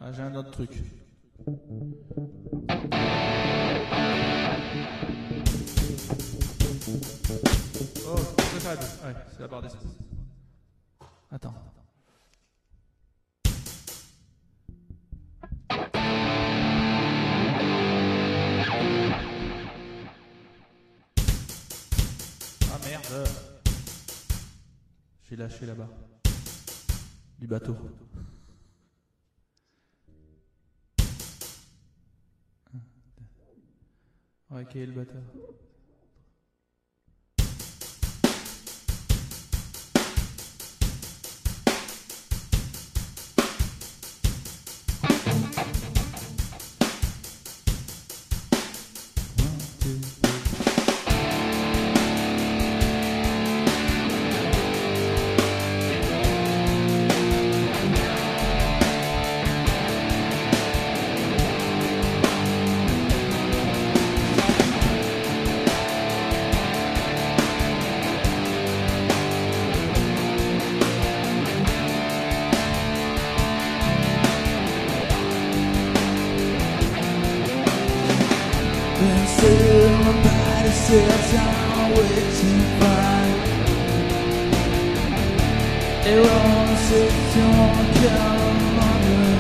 Ah, j'ai un autre truc. Oh, c'est ça. Ouais, c'est la barre d'essence. Attends. Ah merde. J'ai lâché là-bas. Du bateau. Ouais, qui est le batteur? Somebody says I'm waiting fine. Everyone says you won't come longer.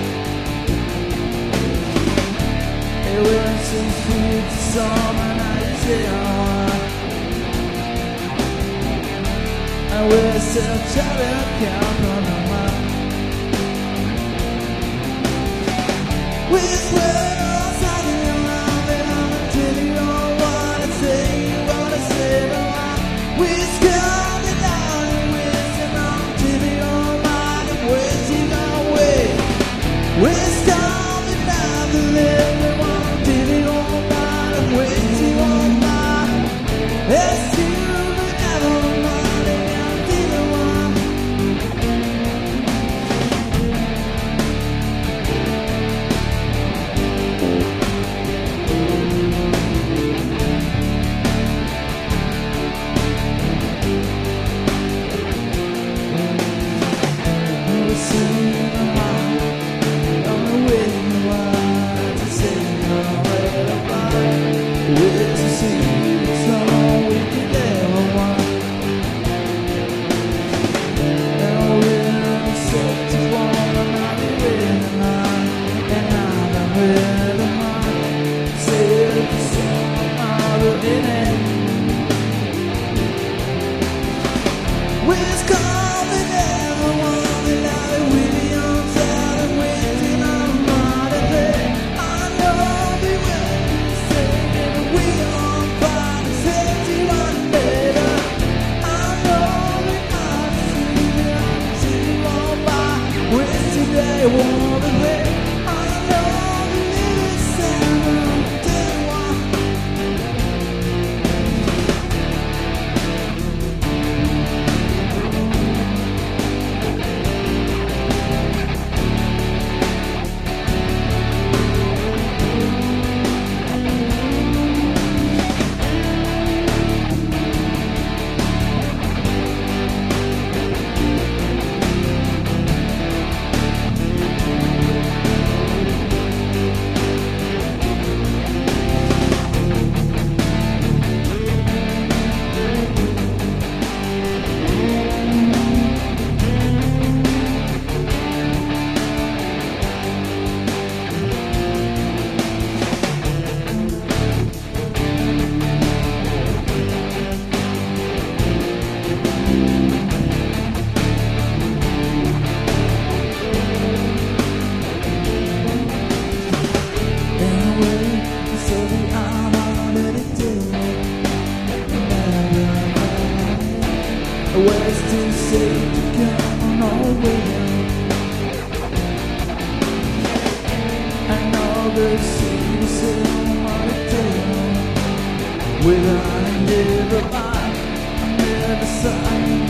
Everyone says it's summer night here. I will still try to count on the mind. With words I didn't love it, I'm telling you what I say, what I say, we're coming down and wasting on telling you what I'm wasting away. We're coming down to live and one telling you what I'm wasting on my. Let's see you never mind and I'm telling one. I want to wait. I know you said day one. Where's too safe to come nowhere? I know the city still want to tell. Without a never mind, I never saw.